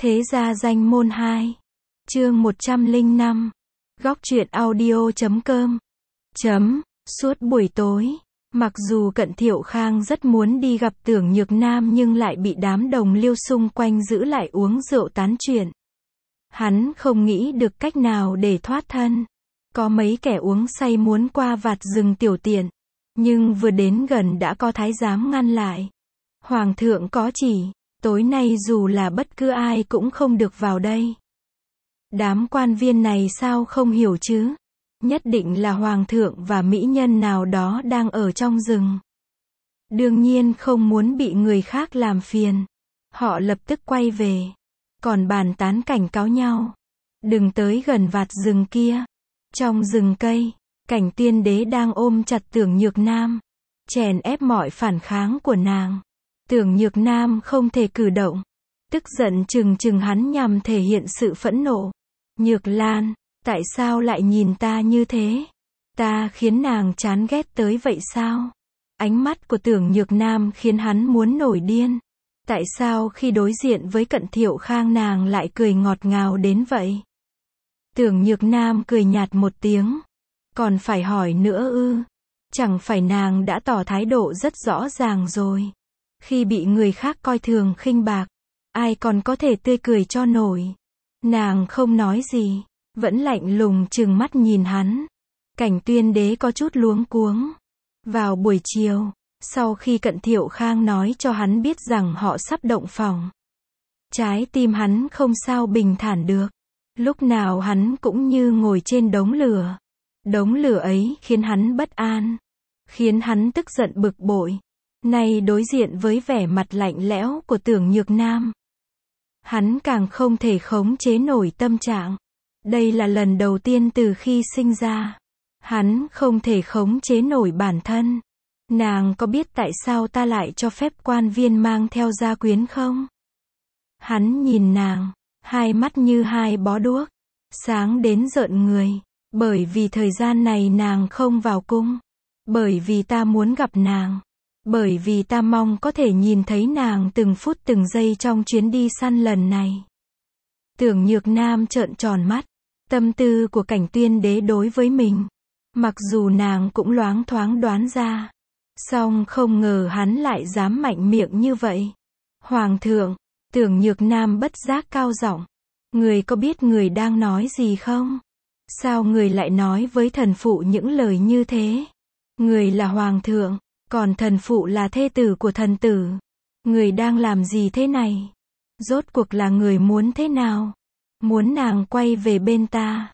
Thế gia danh môn 2. Chương 105. Góc truyện audio.com. Suốt buổi tối, mặc dù Cận Thiệu Khang rất muốn đi gặp Tưởng Nhược Nam nhưng lại bị đám đồng liêu xung quanh giữ lại uống rượu tán chuyện. Hắn không nghĩ được cách nào để thoát thân. Có mấy kẻ uống say muốn qua vạt rừng tiểu tiện, nhưng vừa đến gần đã có thái giám ngăn lại. Hoàng thượng có chỉ, tối nay dù là bất cứ ai cũng không được vào đây. Đám quan viên này sao không hiểu chứ? Nhất định là hoàng thượng và mỹ nhân nào đó đang ở trong rừng. Đương nhiên không muốn bị người khác làm phiền. Họ lập tức quay về. Còn bàn tán cảnh cáo nhau. Đừng tới gần vạt rừng kia. Trong rừng cây, Cảnh Tiên Đế đang ôm chặt Tưởng Nhược Nam, chèn ép mọi phản kháng của nàng. Tưởng Nhược Nam không thể cử động. Tức giận trừng hắn nhằm thể hiện sự phẫn nộ. Nhược Lan, tại sao lại nhìn ta như thế? Ta khiến nàng chán ghét tới vậy sao? Ánh mắt của Tưởng Nhược Nam khiến hắn muốn nổi điên. Tại sao khi đối diện với Cận Thiệu Khang nàng lại cười ngọt ngào đến vậy? Tưởng Nhược Nam cười nhạt một tiếng. Còn phải hỏi nữa ư? Chẳng phải nàng đã tỏ thái độ rất rõ ràng rồi. Khi bị người khác coi thường khinh bạc, ai còn có thể tươi cười cho nổi. Nàng không nói gì, vẫn lạnh lùng trừng mắt nhìn hắn. Cảnh Tuyên Đế có chút luống cuống. Vào buổi chiều, sau khi Cận Thiệu Khang nói cho hắn biết rằng họ sắp động phòng, trái tim hắn không sao bình thản được. Lúc nào hắn cũng như ngồi trên đống lửa. Đống lửa ấy khiến hắn bất an, khiến hắn tức giận bực bội. Nay đối diện với vẻ mặt lạnh lẽo của Tưởng Nhược Nam, hắn càng không thể khống chế nổi tâm trạng. Đây là lần đầu tiên từ khi sinh ra, hắn không thể khống chế nổi bản thân. Nàng có biết tại sao ta lại cho phép quan viên mang theo gia quyến không? Hắn nhìn nàng, hai mắt như hai bó đuốc, sáng đến rợn người. Bởi vì thời gian này nàng không vào cung. Bởi vì ta muốn gặp nàng. Bởi vì ta mong có thể nhìn thấy nàng từng phút từng giây trong chuyến đi săn lần này. Tưởng Nhược Nam trợn tròn mắt. Tâm tư của Cảnh Tuyên Đế đối với mình, mặc dù nàng cũng loáng thoáng đoán ra, song không ngờ hắn lại dám mạnh miệng như vậy. Hoàng thượng, Tưởng Nhược Nam bất giác cao giọng. Người có biết người đang nói gì không? Sao người lại nói với thần phụ những lời như thế? Người là hoàng thượng, còn thần phụ là thê tử của thần tử. Người đang làm gì thế này? Rốt cuộc là người muốn thế nào? Muốn nàng quay về bên ta?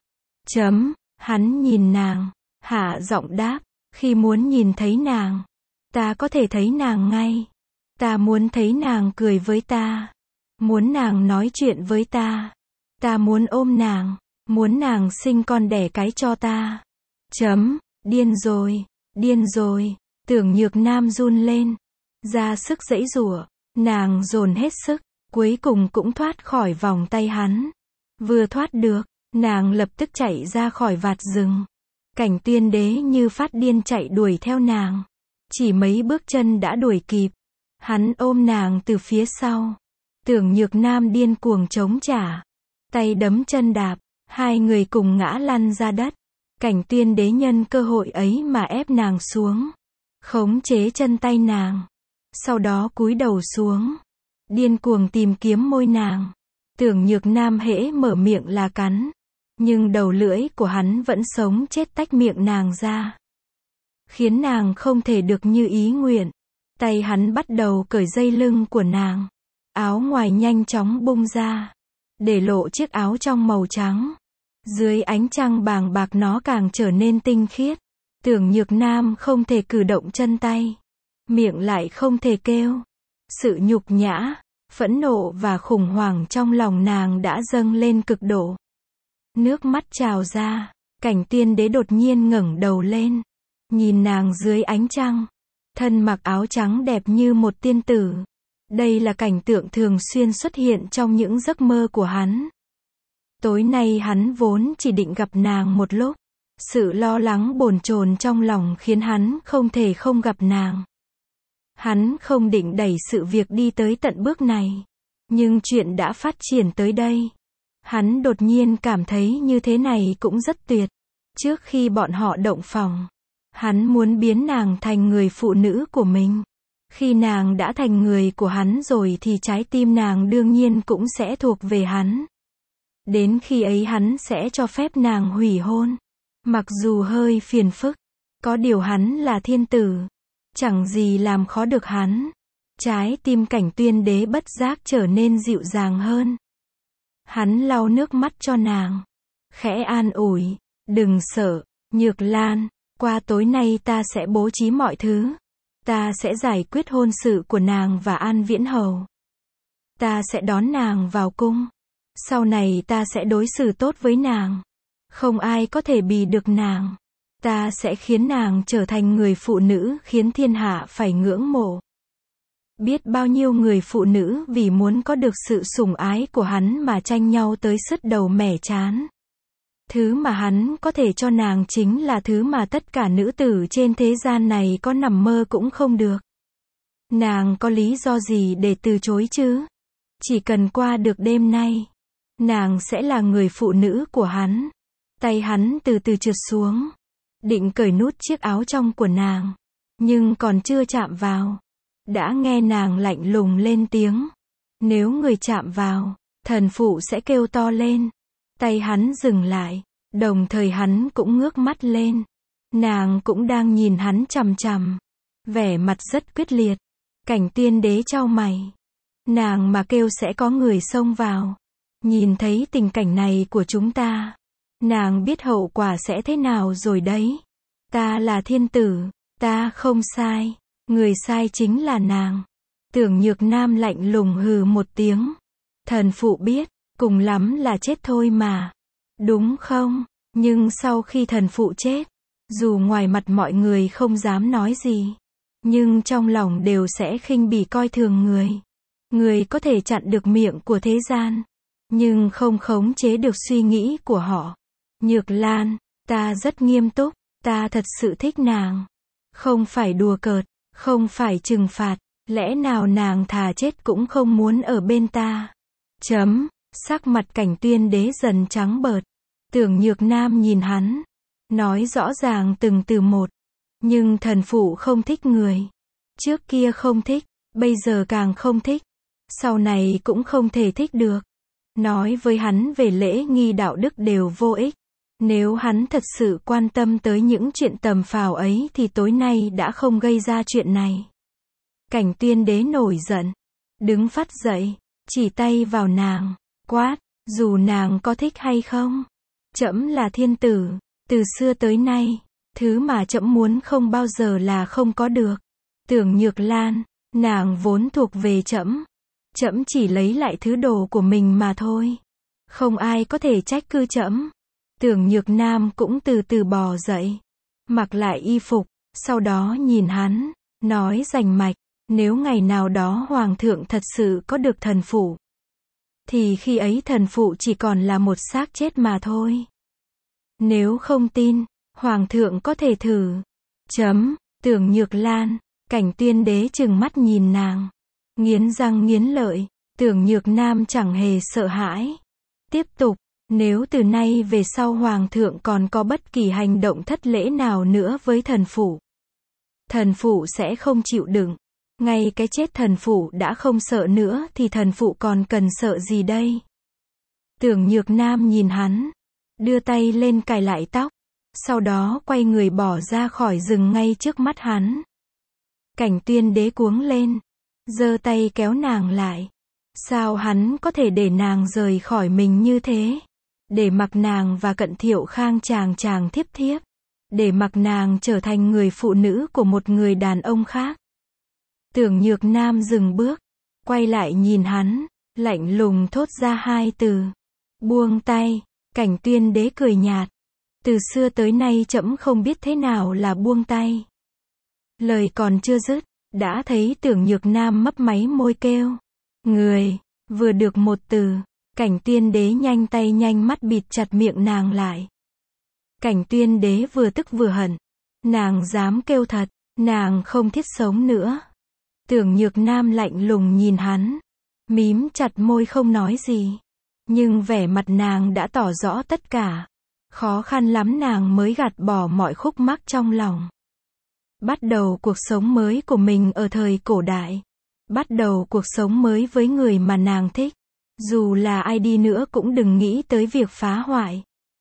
Hắn nhìn nàng, hạ giọng đáp, khi muốn nhìn thấy nàng, ta có thể thấy nàng ngay. Ta muốn thấy nàng cười với ta. Muốn nàng nói chuyện với ta. Ta muốn ôm nàng. Muốn nàng sinh con đẻ cái cho ta. Điên rồi. Tưởng Nhược Nam run lên, ra sức giãy giụa. Nàng dồn hết sức, cuối cùng cũng thoát khỏi vòng tay hắn. Vừa thoát được, nàng lập tức chạy ra khỏi vạt rừng. Cảnh Tuyên Đế như phát điên chạy đuổi theo nàng. Chỉ mấy bước chân đã đuổi kịp. Hắn ôm nàng từ phía sau. Tưởng Nhược Nam điên cuồng chống trả, tay đấm chân đạp. Hai người cùng ngã lăn ra đất. Cảnh Tuyên Đế nhân cơ hội ấy mà ép nàng xuống, khống chế chân tay nàng. Sau đó cúi đầu xuống, điên cuồng tìm kiếm môi nàng. Tưởng Nhược Nam hễ mở miệng là cắn, nhưng đầu lưỡi của hắn vẫn sống chết tách miệng nàng ra, khiến nàng không thể được như ý nguyện. Tay hắn bắt đầu cởi dây lưng của nàng. Áo ngoài nhanh chóng bung ra, để lộ chiếc áo trong màu trắng. Dưới ánh trăng bàng bạc nó càng trở nên tinh khiết. Tưởng Nhược Nam không thể cử động chân tay, miệng lại không thể kêu. Sự nhục nhã, phẫn nộ và khủng hoảng trong lòng nàng đã dâng lên cực độ. Nước mắt trào ra. Cảnh Tuyên Đế đột nhiên ngẩng đầu lên, nhìn nàng dưới ánh trăng, thân mặc áo trắng đẹp như một tiên tử. Đây là cảnh tượng thường xuyên xuất hiện trong những giấc mơ của hắn. Tối nay hắn vốn chỉ định gặp nàng một lúc. Sự lo lắng bồn chồn trong lòng khiến hắn không thể không gặp nàng. Hắn không định đẩy sự việc đi tới tận bước này. Nhưng chuyện đã phát triển tới đây. Hắn đột nhiên cảm thấy như thế này cũng rất tuyệt. Trước khi bọn họ động phòng, hắn muốn biến nàng thành người phụ nữ của mình. Khi nàng đã thành người của hắn rồi thì trái tim nàng đương nhiên cũng sẽ thuộc về hắn. Đến khi ấy hắn sẽ cho phép nàng hủy hôn. Mặc dù hơi phiền phức, có điều hắn là thiên tử, chẳng gì làm khó được hắn. Trái tim Cảnh Tuyên Đế bất giác trở nên dịu dàng hơn. Hắn lau nước mắt cho nàng, khẽ an ủi, đừng sợ, Nhược Lan, qua tối nay ta sẽ bố trí mọi thứ. Ta sẽ giải quyết hôn sự của nàng và An Viễn Hầu. Ta sẽ đón nàng vào cung. Sau này ta sẽ đối xử tốt với nàng. Không ai có thể bì được nàng. Ta sẽ khiến nàng trở thành người phụ nữ khiến thiên hạ phải ngưỡng mộ. Biết bao nhiêu người phụ nữ vì muốn có được sự sủng ái của hắn mà tranh nhau tới sứt đầu mẻ trán. Thứ mà hắn có thể cho nàng chính là thứ mà tất cả nữ tử trên thế gian này có nằm mơ cũng không được. Nàng có lý do gì để từ chối chứ? Chỉ cần qua được đêm nay, nàng sẽ là người phụ nữ của hắn. Tay hắn từ từ trượt xuống, định cởi nút chiếc áo trong của nàng, nhưng còn chưa chạm vào, đã nghe nàng lạnh lùng lên tiếng. Nếu người chạm vào, thần phụ sẽ kêu to lên. Tay hắn dừng lại, đồng thời hắn cũng ngước mắt lên. Nàng cũng đang nhìn hắn chằm chằm, vẻ mặt rất quyết liệt. Cảnh Tuyên Đế chau mày. Nàng mà kêu sẽ có người xông vào. Nhìn thấy tình cảnh này của chúng ta, nàng biết hậu quả sẽ thế nào rồi đấy. Ta là thiên tử, ta không sai, người sai chính là nàng. Tưởng Nhược Nam lạnh lùng hừ một tiếng. Thần phụ biết, cùng lắm là chết thôi mà. Đúng không? Nhưng sau khi thần phụ chết, dù ngoài mặt mọi người không dám nói gì, nhưng trong lòng đều sẽ khinh bỉ coi thường người. Người có thể chặn được miệng của thế gian, nhưng không khống chế được suy nghĩ của họ. Nhược Lan, ta rất nghiêm túc, ta thật sự thích nàng. Không phải đùa cợt, không phải trừng phạt, lẽ nào nàng thà chết cũng không muốn ở bên ta. Sắc mặt Cảnh Tuyên Đế dần trắng bợt. Tưởng Nhược Nam nhìn hắn, nói rõ ràng từng từ một. Nhưng thần phụ không thích người. Trước kia không thích, bây giờ càng không thích. Sau này cũng không thể thích được. Nói với hắn về lễ nghi đạo đức đều vô ích. Nếu hắn thật sự quan tâm tới những chuyện tầm phào ấy thì tối nay đã không gây ra chuyện này. Cảnh Tuyên Đế nổi giận, đứng phắt dậy, chỉ tay vào nàng, quát, dù nàng có thích hay không. Trẫm là thiên tử, từ xưa tới nay, thứ mà trẫm muốn không bao giờ là không có được. Tưởng Nhược Lan, nàng vốn thuộc về trẫm. Trẫm chỉ lấy lại thứ đồ của mình mà thôi. Không ai có thể trách cứ trẫm. Tưởng Nhược Nam cũng từ từ bò dậy, mặc lại y phục, sau đó nhìn hắn, nói rành mạch, nếu ngày nào đó hoàng thượng thật sự có được thần phụ, thì khi ấy thần phụ chỉ còn là một xác chết mà thôi. Nếu không tin, hoàng thượng có thể thử. Tưởng Nhược Lan, Cảnh Tuyên Đế trừng mắt nhìn nàng, nghiến răng nghiến lợi. Tưởng Nhược Nam chẳng hề sợ hãi. Tiếp tục, nếu từ nay về sau hoàng thượng còn có bất kỳ hành động thất lễ nào nữa với thần phụ sẽ không chịu đựng. Ngay cái chết thần phụ đã không sợ nữa thì thần phụ còn cần sợ gì đây? Tưởng Nhược Nam nhìn hắn, đưa tay lên cài lại tóc, sau đó quay người bỏ ra khỏi rừng ngay trước mắt hắn. Cảnh Tuyên Đế cuống lên, giơ tay kéo nàng lại. Sao hắn có thể để nàng rời khỏi mình như thế? Để mặc nàng và Cận Thiệu Khang chàng thiếp thiếp. Để mặc nàng trở thành người phụ nữ của một người đàn ông khác. Tưởng Nhược Nam dừng bước, quay lại nhìn hắn, lạnh lùng thốt ra hai từ. Buông tay. Cảnh Tuyên Đế cười nhạt. Từ xưa tới nay trẫm không biết thế nào là buông tay. Lời còn chưa dứt, đã thấy Tưởng Nhược Nam mấp máy môi kêu. Người, vừa được một từ, Cảnh Tuyên Đế nhanh tay nhanh mắt bịt chặt miệng nàng lại. Cảnh Tuyên Đế vừa tức vừa hận. Nàng dám kêu thật, nàng không thiết sống nữa. Tưởng Nhược Nam lạnh lùng nhìn hắn. mím chặt môi không nói gì. Nhưng vẻ mặt nàng đã tỏ rõ tất cả. Khó khăn lắm nàng mới gạt bỏ mọi khúc mắc trong lòng. Bắt đầu cuộc sống mới của mình ở thời cổ đại. Bắt đầu cuộc sống mới với người mà nàng thích. Dù là ai đi nữa cũng đừng nghĩ tới việc phá hoại.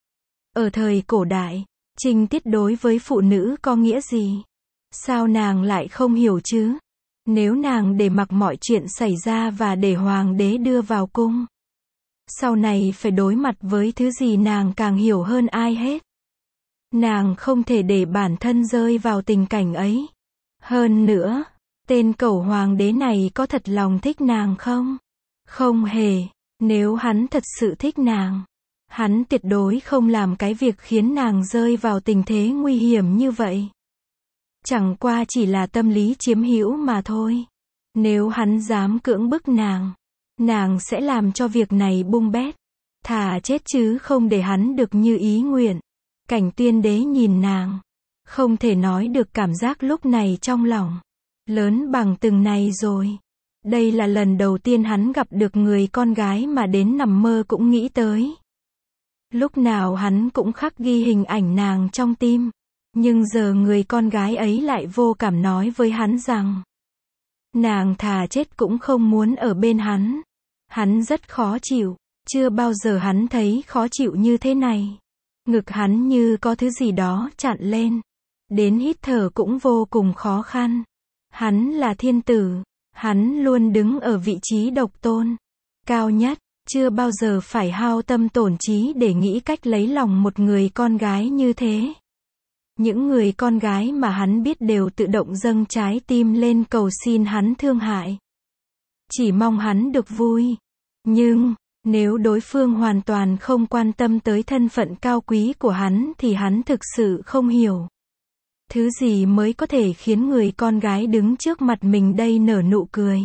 Ở thời cổ đại, trinh tiết đối với phụ nữ có nghĩa gì? Sao nàng lại không hiểu chứ? Nếu nàng để mặc mọi chuyện xảy ra và để hoàng đế đưa vào cung, sau này phải đối mặt với thứ gì nàng càng hiểu hơn ai hết. Nàng không thể để bản thân rơi vào tình cảnh ấy. Hơn nữa, tên cẩu hoàng đế này có thật lòng thích nàng không? Không hề. Nếu hắn thật sự thích nàng, hắn tuyệt đối không làm cái việc khiến nàng rơi vào tình thế nguy hiểm như vậy. Chẳng qua chỉ là tâm lý chiếm hữu mà thôi. Nếu hắn dám cưỡng bức nàng sẽ làm cho việc này bung bét. Thà chết chứ không để hắn được như ý nguyện. Cảnh Tuyên Đế nhìn nàng, không thể nói được cảm giác lúc này trong lòng. Lớn bằng từng này rồi. Đây là lần đầu tiên hắn gặp được người con gái mà đến nằm mơ cũng nghĩ tới. Lúc nào hắn cũng khắc ghi hình ảnh nàng trong tim. Nhưng giờ người con gái ấy lại vô cảm nói với hắn rằng nàng thà chết cũng không muốn ở bên hắn. Hắn rất khó chịu. Chưa bao giờ hắn thấy khó chịu như thế này. Ngực hắn như có thứ gì đó chặn lên. Đến hít thở cũng vô cùng khó khăn. Hắn là thiên tử. Hắn luôn đứng ở vị trí độc tôn, cao nhất, chưa bao giờ phải hao tâm tổn trí để nghĩ cách lấy lòng một người con gái như thế. Những người con gái mà hắn biết đều tự động dâng trái tim lên cầu xin hắn thương hại. Chỉ mong hắn được vui. Nhưng, nếu đối phương hoàn toàn không quan tâm tới thân phận cao quý của hắn thì hắn thực sự không hiểu. Thứ gì mới có thể khiến người con gái đứng trước mặt mình đây nở nụ cười.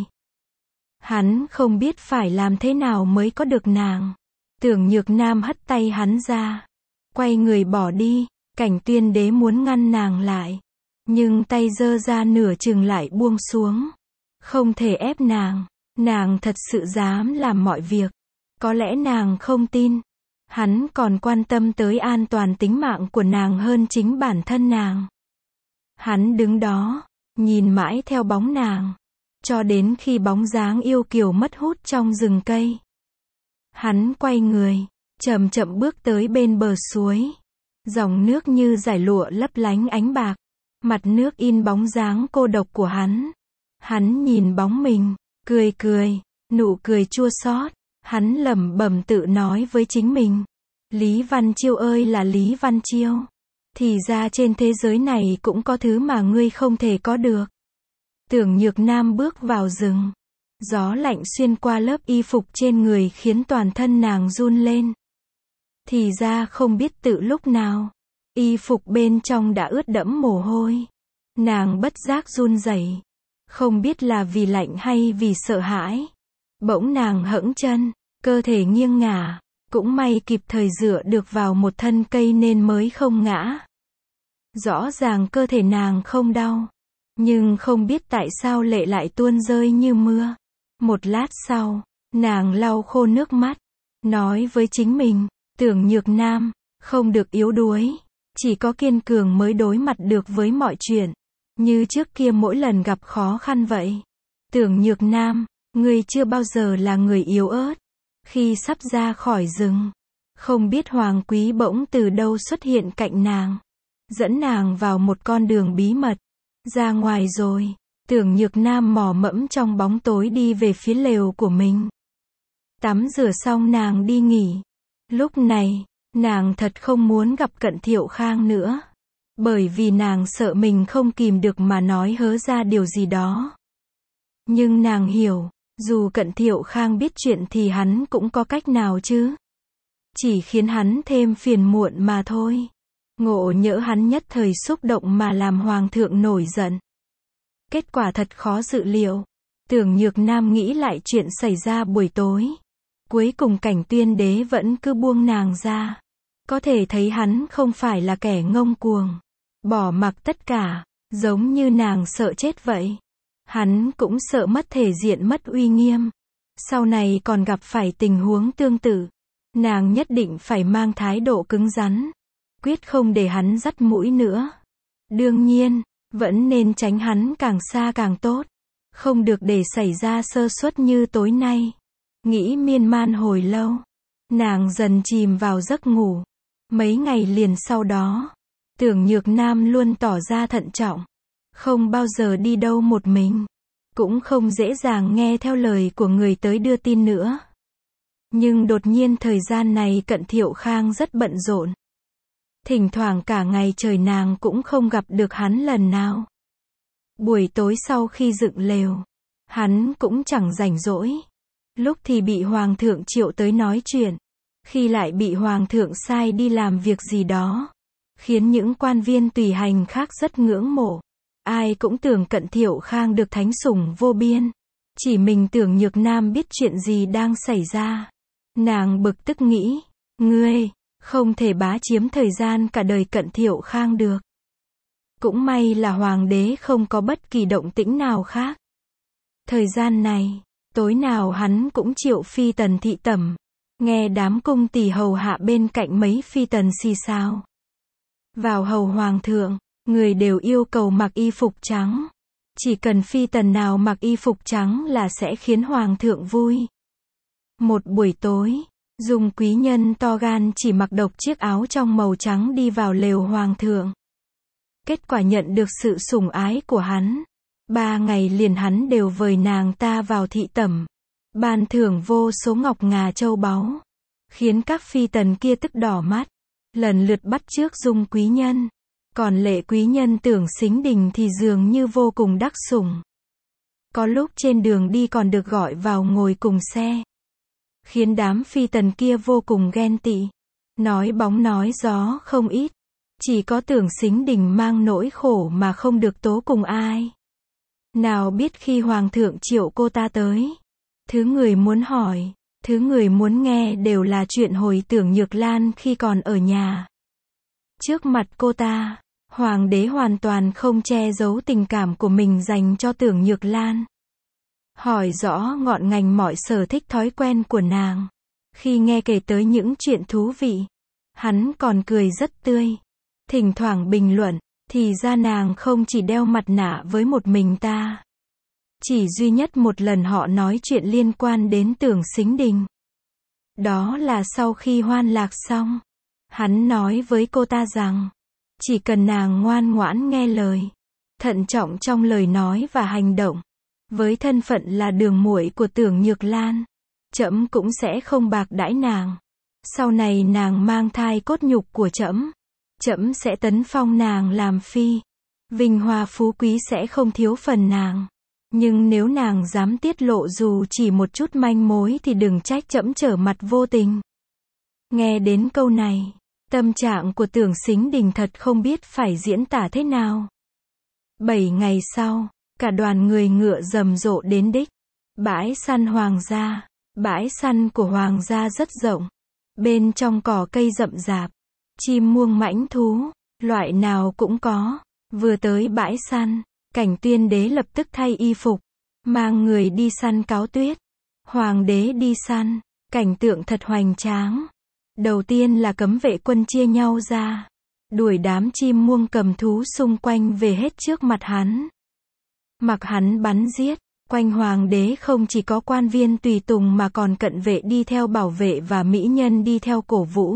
Hắn không biết phải làm thế nào mới có được nàng. Tưởng Nhược Nam hất tay hắn ra. Quay người bỏ đi. Cảnh Tuyên Đế muốn ngăn nàng lại. Nhưng tay giơ ra nửa chừng lại buông xuống. Không thể ép nàng. Nàng thật sự dám làm mọi việc. Có lẽ nàng không tin. Hắn còn quan tâm tới an toàn tính mạng của nàng hơn chính bản thân nàng. Hắn đứng đó, nhìn mãi theo bóng nàng, cho đến khi bóng dáng yêu kiều mất hút trong rừng cây. Hắn quay người, chậm chậm bước tới bên bờ suối. Dòng nước như dải lụa lấp lánh ánh bạc, mặt nước in bóng dáng cô độc của hắn. Hắn nhìn bóng mình, cười cười, nụ cười chua xót. Hắn lẩm bẩm tự nói với chính mình. Lý Văn Chiêu ơi là Lý Văn Chiêu. Thì ra trên thế giới này cũng có thứ mà ngươi không thể có được. Tưởng Nhược Nam bước vào rừng. Gió lạnh xuyên qua lớp y phục trên người khiến toàn thân nàng run lên. Thì ra không biết tự lúc nào, y phục bên trong đã ướt đẫm mồ hôi. Nàng bất giác run rẩy. Không biết là vì lạnh hay vì sợ hãi. Bỗng nàng hẫng chân, cơ thể nghiêng ngả. Cũng may kịp thời dựa được vào một thân cây nên mới không ngã. Rõ ràng cơ thể nàng không đau. Nhưng không biết tại sao lệ lại tuôn rơi như mưa. Một lát sau, nàng lau khô nước mắt. Nói với chính mình, Tưởng Nhược Nam, không được yếu đuối. Chỉ có kiên cường mới đối mặt được với mọi chuyện. Như trước kia mỗi lần gặp khó khăn vậy. Tưởng Nhược Nam, ngươi chưa bao giờ là người yếu ớt. Khi sắp ra khỏi rừng, không biết Hoàng Quý bỗng từ đâu xuất hiện cạnh nàng. Dẫn nàng vào một con đường bí mật. Ra ngoài rồi, Tưởng Nhược Nam mò mẫm trong bóng tối đi về phía lều của mình. Tắm rửa xong nàng đi nghỉ. Lúc này, nàng thật không muốn gặp Cận Thiệu Khang nữa. Bởi vì nàng sợ mình không kìm được mà nói hớ ra điều gì đó. Nhưng nàng hiểu, dù Cận Thiệu Khang biết chuyện thì hắn cũng có cách nào chứ. Chỉ khiến hắn thêm phiền muộn mà thôi. Ngộ nhỡ hắn nhất thời xúc động mà làm hoàng thượng nổi giận. Kết quả thật khó dự liệu. Tưởng Nhược Nam nghĩ lại chuyện xảy ra buổi tối. Cuối cùng Cảnh Tuyên Đế vẫn cứ buông nàng ra. Có thể thấy hắn không phải là kẻ ngông cuồng. Bỏ mặc tất cả, giống như nàng sợ chết vậy. Hắn cũng sợ mất thể diện mất uy nghiêm. sau này còn gặp phải tình huống tương tự, nàng nhất định phải mang thái độ cứng rắn, quyết không để hắn dắt mũi nữa. Đương nhiên, vẫn nên tránh hắn càng xa càng tốt, không được để xảy ra sơ suất như tối nay. Nghĩ miên man hồi lâu, nàng dần chìm vào giấc ngủ. Mấy ngày liền sau đó, Tưởng Nhược Nam luôn tỏ ra thận trọng, không bao giờ đi đâu một mình, cũng không dễ dàng nghe theo lời của người tới đưa tin nữa. Nhưng đột nhiên thời gian này Cận Thiệu Khang rất bận rộn. Thỉnh thoảng cả ngày trời nàng cũng không gặp được hắn lần nào. Buổi tối sau khi dựng lều, hắn cũng chẳng rảnh rỗi. Lúc thì bị Hoàng thượng triệu tới nói chuyện, khi lại bị Hoàng thượng sai đi làm việc gì đó, khiến những quan viên tùy hành khác rất ngưỡng mộ. Ai cũng tưởng Cận Thiệu Khang được thánh sủng vô biên. Chỉ mình Tưởng Nhược Nam biết chuyện gì đang xảy ra. Nàng bực tức nghĩ, ngươi, không thể bá chiếm thời gian cả đời Cận Thiệu Khang được. Cũng may là Hoàng đế không có bất kỳ động tĩnh nào khác. Thời gian này, tối nào hắn cũng triệu phi tần thị tẩm, nghe đám cung tỳ hầu hạ bên cạnh mấy phi tần xì xào. Vào hầu Hoàng thượng, người đều yêu cầu mặc y phục trắng. Chỉ cần phi tần nào mặc y phục trắng là sẽ khiến Hoàng thượng vui. Một buổi tối, Dung quý nhân to gan chỉ mặc độc chiếc áo trong màu trắng đi vào lều Hoàng thượng. Kết quả nhận được sự sủng ái của hắn. 3 ngày liền hắn đều vời nàng ta vào thị tẩm, ban thưởng vô số ngọc ngà châu báu, khiến các phi tần kia tức đỏ mắt, lần lượt bắt chước Dung quý nhân. Còn Lệ quý nhân Tưởng Sính Đình thì dường như vô cùng đắc sủng. Có lúc trên đường đi còn được gọi vào ngồi cùng xe, khiến đám phi tần kia vô cùng ghen tị, nói bóng nói gió không ít. Chỉ có Tưởng Sính Đình mang nỗi khổ mà không được tố cùng ai. Nào biết khi Hoàng thượng triệu cô ta tới, thứ người muốn hỏi, thứ người muốn nghe đều là chuyện hồi Tưởng Nhược Lan khi còn ở nhà. Trước mặt cô ta, Hoàng đế hoàn toàn không che giấu tình cảm của mình dành cho Tưởng Nhược Lan. Hỏi rõ ngọn ngành mọi sở thích thói quen của nàng. Khi nghe kể tới những chuyện thú vị, hắn còn cười rất tươi. Thỉnh thoảng bình luận, thì ra nàng không chỉ đeo mặt nạ với một mình ta. Chỉ duy nhất một lần họ nói chuyện liên quan đến Tưởng Sính Đình. Đó là sau khi hoan lạc xong, hắn nói với cô ta rằng, chỉ cần nàng ngoan ngoãn nghe lời, thận trọng trong lời nói và hành động, với thân phận là đường muội của Tưởng Nhược Lan, trẫm cũng sẽ không bạc đãi nàng. Sau này nàng mang thai cốt nhục của trẫm, trẫm sẽ tấn phong nàng làm phi, vinh hoa phú quý sẽ không thiếu phần nàng. Nhưng nếu nàng dám tiết lộ dù chỉ một chút manh mối thì đừng trách trẫm trở mặt vô tình. Nghe đến câu này, tâm trạng của Tưởng Sính Đình thật không biết phải diễn tả thế nào. 7 ngày sau, cả đoàn người ngựa rầm rộ đến đích. Bãi săn Hoàng gia. Bãi săn của Hoàng gia rất rộng. Bên trong cỏ cây rậm rạp, chim muông mãnh thú, loại nào cũng có. Vừa tới bãi săn, Cảnh Tuyên đế lập tức thay y phục, mang người đi săn cáo tuyết. Hoàng đế đi săn, cảnh tượng thật hoành tráng. Đầu tiên là cấm vệ quân chia nhau ra, đuổi đám chim muông cầm thú xung quanh về hết trước mặt hắn. Mặc hắn bắn giết, quanh Hoàng đế không chỉ có quan viên tùy tùng mà còn cận vệ đi theo bảo vệ và mỹ nhân đi theo cổ vũ.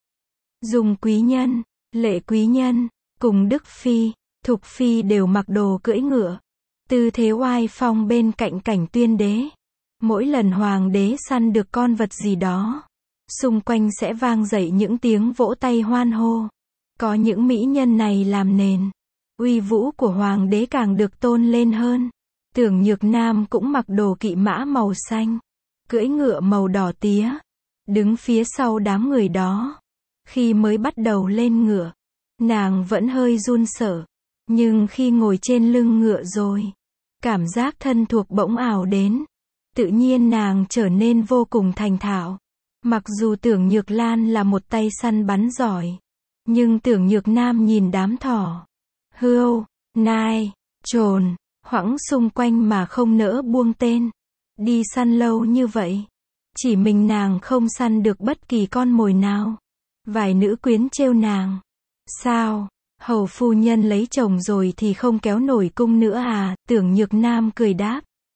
Dung quý nhân, Lệ quý nhân, cùng Đức phi, Thục phi đều mặc đồ cưỡi ngựa, tư thế oai phong bên cạnh Cảnh Tuyên đế. Mỗi lần Hoàng đế săn được con vật gì đó, xung quanh sẽ vang dậy những tiếng vỗ tay hoan hô. Có những mỹ nhân này làm nền, uy vũ của Hoàng đế càng được tôn lên hơn. Tưởng Nhược Nam cũng mặc đồ kỵ mã màu xanh, cưỡi ngựa màu đỏ tía, đứng phía sau đám người đó. Khi mới bắt đầu lên ngựa, nàng vẫn hơi run sợ, nhưng khi ngồi trên lưng ngựa rồi, cảm giác thân thuộc bỗng ảo đến. Tự nhiên nàng trở nên vô cùng thành thạo. Mặc dù Tưởng Nhược Lan là một tay săn bắn giỏi, nhưng Tưởng Nhược Nam nhìn đám thỏ, hươu, nai, trồn, hoãng xung quanh mà không nỡ buông tên. Đi săn lâu như vậy, chỉ mình nàng không săn được bất kỳ con mồi nào. Vài nữ quyến trêu nàng. Sao, hầu phu nhân lấy chồng rồi thì không kéo nổi cung nữa à? Tưởng Nhược Nam cười đáp.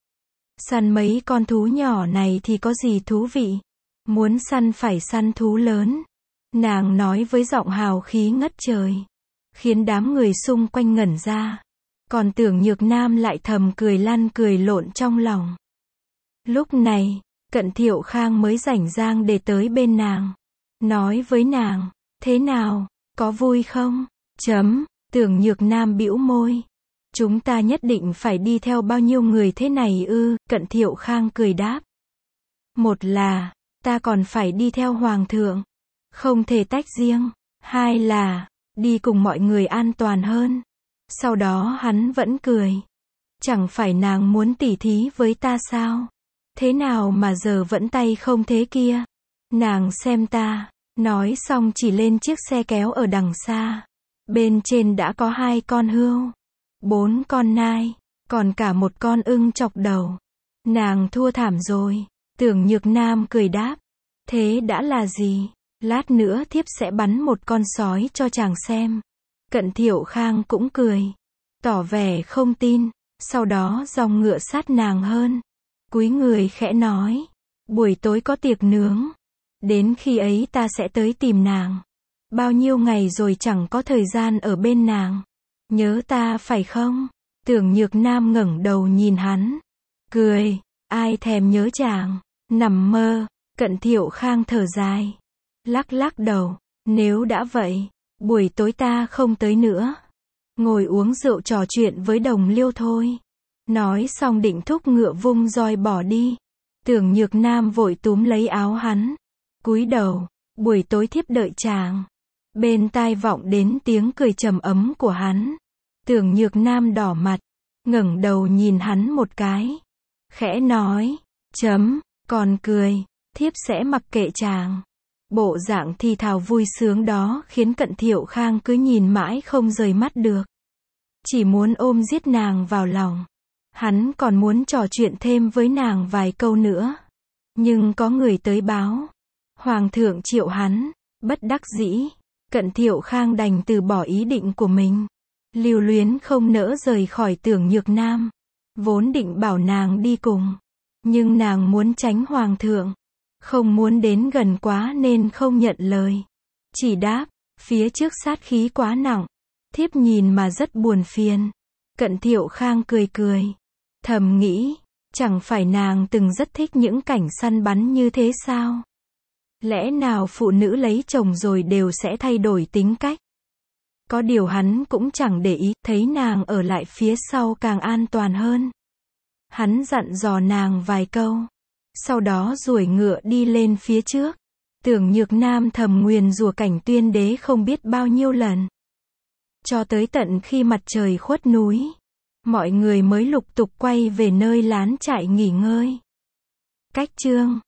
Săn mấy con thú nhỏ này thì có gì thú vị? Muốn săn phải săn thú lớn. Nàng nói với giọng hào khí ngất trời, khiến đám người xung quanh ngẩn ra. Còn Tưởng Nhược Nam lại thầm cười lăn cười lộn trong lòng. Lúc này, Cận Thiệu Khang mới rảnh rang để tới bên nàng. Nói với nàng, thế nào, có vui không? Tưởng Nhược Nam bĩu môi. Chúng ta nhất định phải đi theo bao nhiêu người thế này ư? Cận Thiệu Khang cười đáp. Một là, ta còn phải đi theo Hoàng thượng. Không thể tách riêng. Hai là, đi cùng mọi người an toàn hơn. Sau đó hắn vẫn cười. Chẳng phải nàng muốn tỉ thí với ta sao? Thế nào mà giờ vẫn tay không thế kia? Nàng xem ta. Nói xong chỉ lên chiếc xe kéo ở đằng xa. Bên trên đã có 2 con hươu, 4 con nai, còn cả một con ưng chọc đầu. Nàng thua thảm rồi. Tưởng Nhược Nam cười đáp. Thế đã là gì? Lát nữa thiếp sẽ bắn một con sói cho chàng xem. Cận Thiệu Khang cũng cười, tỏ vẻ không tin. Sau đó giong ngựa sát nàng hơn, cúi người khẽ nói. Buổi tối có tiệc nướng. Đến khi ấy ta sẽ tới tìm nàng. Bao nhiêu ngày rồi chẳng có thời gian ở bên nàng. Nhớ ta phải không? Tưởng Nhược Nam ngẩng đầu nhìn hắn, cười. Ai thèm nhớ chàng? Nằm mơ. Cận Thiệu Khang thở dài, lắc lắc đầu. Nếu đã vậy, buổi tối ta không tới nữa. Ngồi uống rượu trò chuyện với đồng liêu thôi. Nói xong định thúc ngựa vung roi bỏ đi. Tưởng Nhược Nam vội túm lấy áo hắn, cúi đầu. Buổi tối thiếp đợi chàng. Bên tai vọng đến tiếng cười trầm ấm của hắn. Tưởng Nhược Nam đỏ mặt, ngẩng đầu nhìn hắn một cái, khẽ nói. Còn cười, thiếp sẽ mặc kệ chàng. Bộ dạng thì thào vui sướng đó khiến Cận Thiệu Khang cứ nhìn mãi không rời mắt được. Chỉ muốn ôm giết nàng vào lòng. Hắn còn muốn trò chuyện thêm với nàng vài câu nữa. Nhưng có người tới báo. Hoàng thượng triệu hắn. Bất đắc dĩ, Cận Thiệu Khang đành từ bỏ ý định của mình. Lưu luyến không nỡ rời khỏi Tưởng Nhược Nam. Vốn định bảo nàng đi cùng, nhưng nàng muốn tránh Hoàng thượng, không muốn đến gần quá nên không nhận lời. Chỉ đáp, phía trước sát khí quá nặng, thiếp nhìn mà rất buồn phiền. Cận Thiệu Khang cười cười, thầm nghĩ, chẳng phải nàng từng rất thích những cảnh săn bắn như thế sao? Lẽ nào phụ nữ lấy chồng rồi đều sẽ thay đổi tính cách? Có điều hắn cũng chẳng để ý, thấy nàng ở lại phía sau càng an toàn hơn. Hắn dặn dò nàng vài câu, sau đó duỗi ngựa đi lên phía trước. Tưởng Nhược Nam thầm nguyền rủa Cảnh Tuyên Đế không biết bao nhiêu lần. Cho tới tận khi mặt trời khuất núi, mọi người mới lục tục quay về nơi lán trại nghỉ ngơi. Cách chương